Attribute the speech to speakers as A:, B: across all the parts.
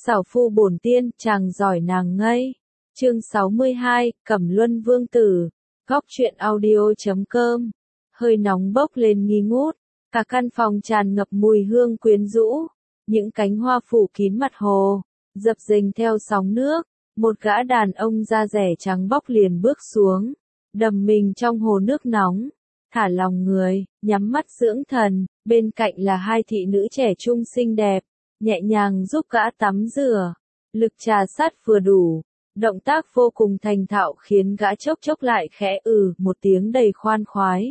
A: Xảo phu bổn tiên, chàng giỏi nàng ngây. Chương 62, Cẩm Luân Vương Tử. Góc truyện audio.com. Hơi nóng bốc lên nghi ngút, cả căn phòng tràn ngập mùi hương quyến rũ, những cánh hoa phủ kín mặt hồ, dập dềnh theo sóng nước. Một gã đàn ông da rẻ trắng bóc liền bước xuống, đầm mình trong hồ nước nóng, thả lòng người, nhắm mắt dưỡng thần. Bên cạnh là hai thị nữ trẻ trung xinh đẹp, nhẹ nhàng giúp gã tắm rửa, lực trà sát vừa đủ, động tác vô cùng thành thạo khiến gã chốc chốc lại khẽ một tiếng đầy khoan khoái.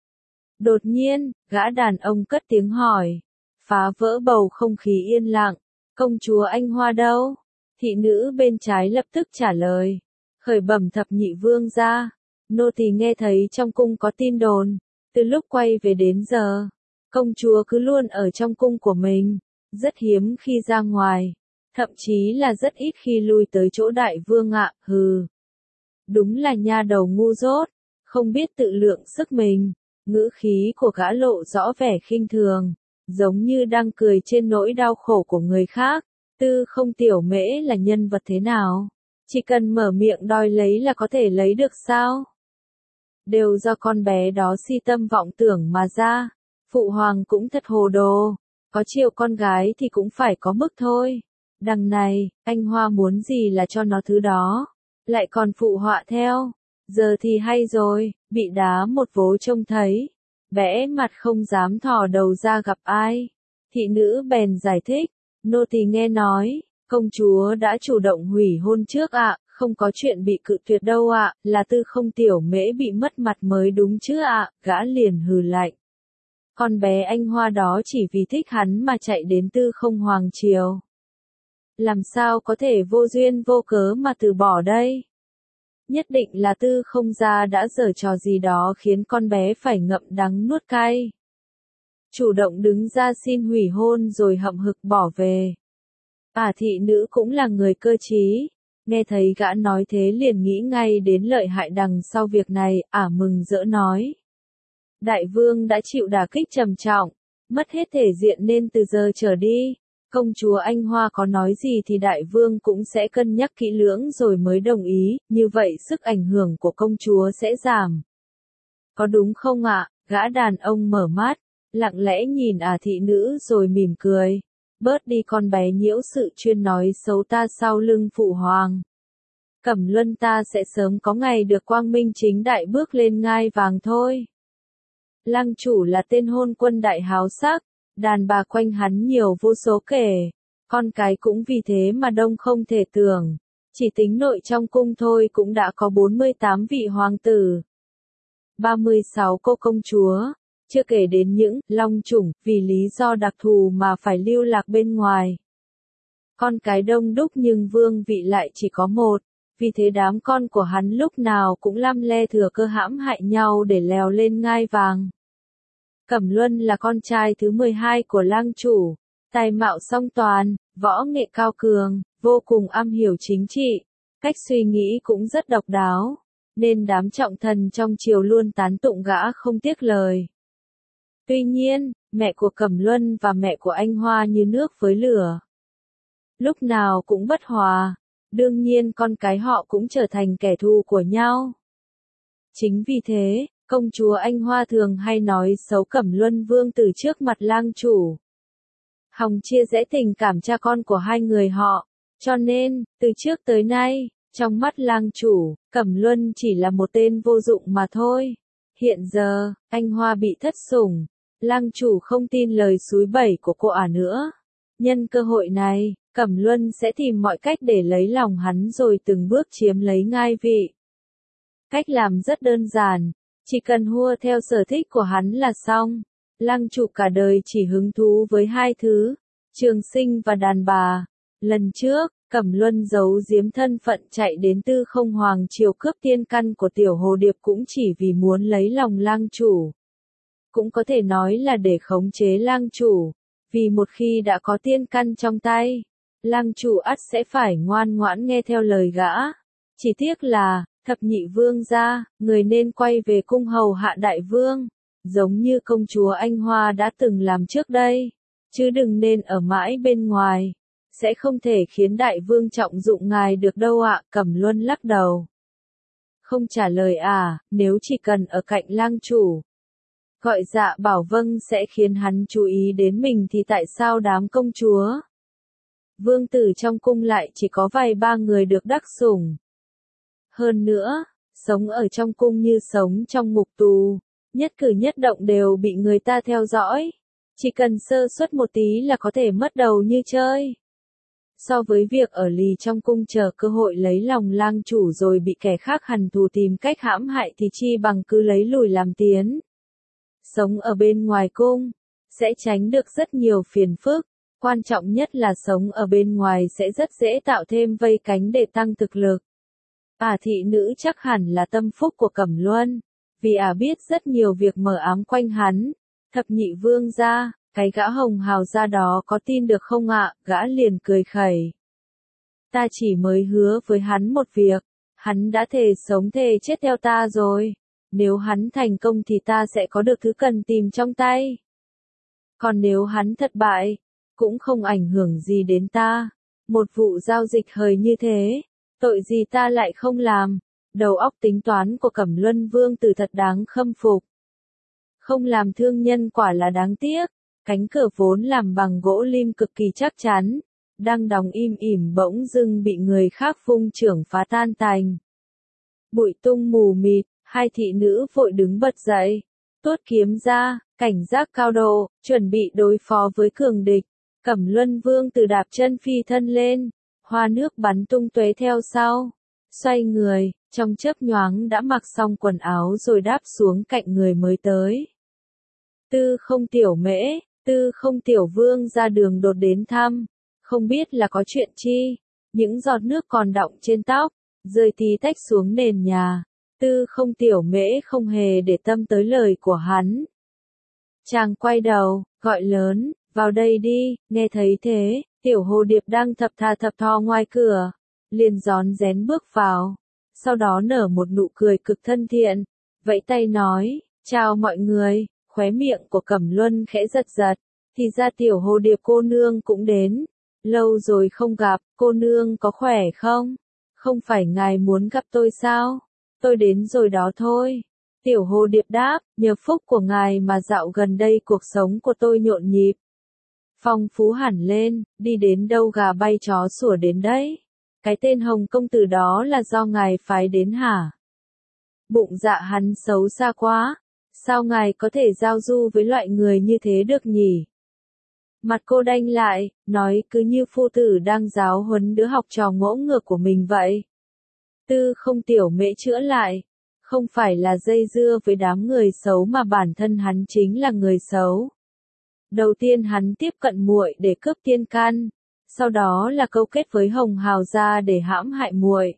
A: Đột nhiên, gã đàn ông cất tiếng hỏi, phá vỡ bầu không khí yên lặng, công chúa Anh Hoa đâu? Thị nữ bên trái lập tức trả lời, khởi bẩm thập nhị vương gia, nô tỳ nghe thấy trong cung có tin đồn, từ lúc quay về đến giờ, công chúa cứ luôn ở trong cung của mình, rất hiếm khi ra ngoài, thậm chí là rất ít khi lui tới chỗ đại vương ạ. Hừ, đúng là nha đầu ngu dốt, không biết tự lượng sức mình. Ngữ khí của gã lộ rõ vẻ khinh thường, giống như đang cười trên nỗi đau khổ của người khác. Tư Không Tiểu Mễ là nhân vật thế nào? Chỉ cần mở miệng đòi lấy là có thể lấy được sao? Đều do con bé đó si tâm vọng tưởng mà ra. Phụ hoàng cũng thật hồ đồ, có chiều con gái thì cũng phải có mức thôi. Đằng này, anh Hoa muốn gì là cho nó thứ đó, lại còn phụ họa theo. Giờ thì hay rồi, bị đá một vố trông thấy, bẽ mặt không dám thò đầu ra gặp ai. Thị nữ bèn giải thích, nô tỳ nghe nói, công chúa đã chủ động hủy hôn trước ạ, không có chuyện bị cự tuyệt đâu ạ, là Tư Không Tiểu Mễ bị mất mặt mới đúng chứ ạ. Gã liền hừ lạnh. Con bé Anh Hoa đó chỉ vì thích hắn mà chạy đến Tư Không Hoàng Triều. Làm sao có thể vô duyên vô cớ mà từ bỏ đây? Nhất định là Tư Không gia đã giở trò gì đó khiến con bé phải ngậm đắng nuốt cay. Chủ động đứng ra xin hủy hôn rồi hậm hực bỏ về. Thị nữ cũng là người cơ trí, nghe thấy gã nói thế liền nghĩ ngay đến lợi hại đằng sau việc này, mừng rỡ nói. Đại vương đã chịu đả kích trầm trọng, mất hết thể diện nên từ giờ trở đi, công chúa Anh Hoa có nói gì thì đại vương cũng sẽ cân nhắc kỹ lưỡng rồi mới đồng ý, như vậy sức ảnh hưởng của công chúa sẽ giảm. Có đúng không ạ? Gã đàn ông mở mắt, lặng lẽ nhìn thị nữ rồi mỉm cười. Bớt đi con bé nhiễu sự chuyên nói xấu ta sau lưng phụ hoàng. Cẩm Luân ta sẽ sớm có ngày được quang minh chính đại bước lên ngai vàng thôi. Lăng chủ là tên hôn quân đại háo sắc, đàn bà quanh hắn nhiều vô số kể, con cái cũng vì thế mà đông không thể tưởng, chỉ tính nội trong cung thôi cũng đã có 48 vị hoàng tử, 36 cô công chúa, chưa kể đến những long chủng vì lý do đặc thù mà phải lưu lạc bên ngoài. Con cái đông đúc nhưng vương vị lại chỉ có một, vì thế đám con của hắn lúc nào cũng lăm le thừa cơ hãm hại nhau để leo lên ngai vàng. Cẩm Luân là con trai thứ 12 của lang chủ, tài mạo song toàn, võ nghệ cao cường, vô cùng am hiểu chính trị, cách suy nghĩ cũng rất độc đáo, nên đám trọng thần trong triều luôn tán tụng gã không tiếc lời. Tuy nhiên, mẹ của Cẩm Luân và mẹ của Anh Hoa như nước với lửa, lúc nào cũng bất hòa, đương nhiên con cái họ cũng trở thành kẻ thù của nhau. Chính vì thế, công chúa Anh Hoa thường hay nói xấu Cẩm Luân Vương Tử trước mặt lang chủ, hòng chia rẽ tình cảm cha con của hai người họ, cho nên, từ trước tới nay, trong mắt lang chủ, Cẩm Luân chỉ là một tên vô dụng mà thôi. Hiện giờ, Anh Hoa bị thất sủng, lang chủ không tin lời xúi bẩy của cô nữa. Nhân cơ hội này, Cẩm Luân sẽ tìm mọi cách để lấy lòng hắn rồi từng bước chiếm lấy ngai vị. Cách làm rất đơn giản, chỉ cần hua theo sở thích của hắn là xong. Lang chủ cả đời chỉ hứng thú với hai thứ, trường sinh và đàn bà. Lần trước, Cẩm Luân giấu giếm thân phận chạy đến Tư Không Hoàng Triều cướp tiên căn của Tiểu Hồ Điệp cũng chỉ vì muốn lấy lòng lang chủ. Cũng có thể nói là để khống chế lang chủ, vì một khi đã có tiên căn trong tay, lang chủ ắt sẽ phải ngoan ngoãn nghe theo lời gã. Chỉ tiếc là, thập nhị vương gia, người nên quay về cung hầu hạ đại vương, giống như công chúa Anh Hoa đã từng làm trước đây, chứ đừng nên ở mãi bên ngoài. sẽ không thể khiến đại vương trọng dụng ngài được đâu ạ. Cẩm Luân lắc đầu. Không trả lời à, nếu chỉ cần ở cạnh lang chủ. Gọi Dạ Bảo vâng sẽ khiến hắn chú ý đến mình thì tại sao đám công chúa? Vương tử trong cung lại chỉ có vài ba người được đắc sủng. Hơn nữa, sống ở trong cung như sống trong ngục tù, nhất cử nhất động đều bị người ta theo dõi. Chỉ cần sơ suất một tí là có thể mất đầu như chơi. So với việc ở lì trong cung chờ cơ hội lấy lòng lang chủ rồi bị kẻ khác hằn thù tìm cách hãm hại thì chi bằng cứ lấy lùi làm tiến. Sống ở bên ngoài cung, sẽ tránh được rất nhiều phiền phức. Quan trọng nhất là sống ở bên ngoài sẽ rất dễ tạo thêm vây cánh để tăng thực lực. Thị nữ chắc hẳn là tâm phúc của Cẩm Luân, vì biết rất nhiều việc mờ ám quanh hắn. Thập nhị vương gia, cái gã hồng hào gia đó có tin được không ạ? Gã liền cười khẩy. Ta chỉ mới hứa với hắn một việc, hắn đã thề sống thề chết theo ta rồi. Nếu hắn thành công thì ta sẽ có được thứ cần tìm trong tay. Còn nếu hắn thất bại, cũng không ảnh hưởng gì đến ta. Một vụ giao dịch hời như thế, tội gì ta lại không làm. Đầu óc tính toán của Cẩm Luân vương tử thật đáng khâm phục. Không làm thương nhân quả là đáng tiếc. Cánh cửa vốn làm bằng gỗ lim cực kỳ chắc chắn, đang đóng im ỉm bỗng dưng bị người khác vung chưởng phá tan tành. Bụi tung mù mịt, hai thị nữ vội đứng bật dậy, tuốt kiếm ra, cảnh giác cao độ, chuẩn bị đối phó với cường địch. Cẩm Luân vương tử đạp chân phi thân lên, hoa nước bắn tung tóe theo sau. Xoay người, trong chớp nhoáng đã mặc xong quần áo rồi đáp xuống cạnh người mới tới. Tư Không tiểu mễ, Tư Không tiểu vương ra đường đột đến thăm, không biết là có chuyện chi, những giọt nước còn đọng trên tóc, rơi tí tách xuống nền nhà. Tư Không tiểu mễ không hề để tâm tới lời của hắn. Chàng quay đầu, gọi lớn, vào đây đi. Nghe thấy thế, tiểu hồ điệp đang thập thò ngoài cửa, liền rón rén bước vào, sau đó nở một nụ cười cực thân thiện, vẫy tay nói, chào mọi người. Khóe miệng của Cẩm Luân khẽ giật giật, thì ra tiểu hồ điệp cô nương cũng đến. Lâu rồi không gặp, cô nương có khỏe không? Không phải ngài muốn gặp tôi sao? Tôi đến rồi đó thôi. Tiểu hồ điệp đáp, nhờ phúc của ngài mà dạo gần đây cuộc sống của tôi nhộn nhịp. Phong phú hẳn lên, đi đến đâu gà bay chó sủa đến đấy. Cái tên Hồng công tử đó là do ngài phái đến hả? Bụng dạ hắn xấu xa quá. Sao ngài có thể giao du với loại người như thế được nhỉ? Mặt cô đanh lại, nói cứ như phu tử đang giáo huấn đứa học trò ngỗ ngược của mình vậy. Tư Không tiểu mễ chữa lại, không phải là dây dưa với đám người xấu mà bản thân hắn chính là người xấu. Đầu tiên hắn tiếp cận muội để cướp tiên căn, sau đó là câu kết với Hồng Hào gia để hãm hại muội.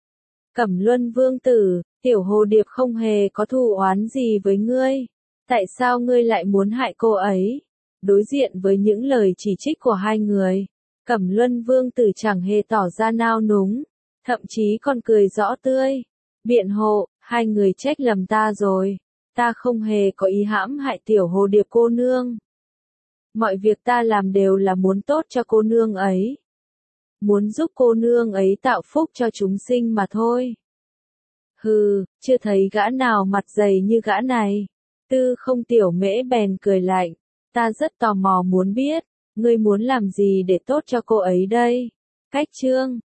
A: Cẩm Luân vương tử, tiểu hồ điệp không hề có thù oán gì với ngươi. Tại sao ngươi lại muốn hại cô ấy? Đối diện với những lời chỉ trích của hai người, Cẩm Luân vương tử chẳng hề tỏ ra nao núng, thậm chí còn cười rõ tươi. Biện hộ, hai người trách lầm ta rồi. Ta không hề có ý hãm hại tiểu hồ điệp cô nương. Mọi việc ta làm đều là muốn tốt cho cô nương ấy. Muốn giúp cô nương ấy tạo phúc cho chúng sinh mà thôi. Hừ, chưa thấy gã nào mặt dày như gã này. Tư Không tiểu mễ bèn cười lạnh. Ta rất tò mò muốn biết, ngươi muốn làm gì để tốt cho cô ấy đây? Cách chương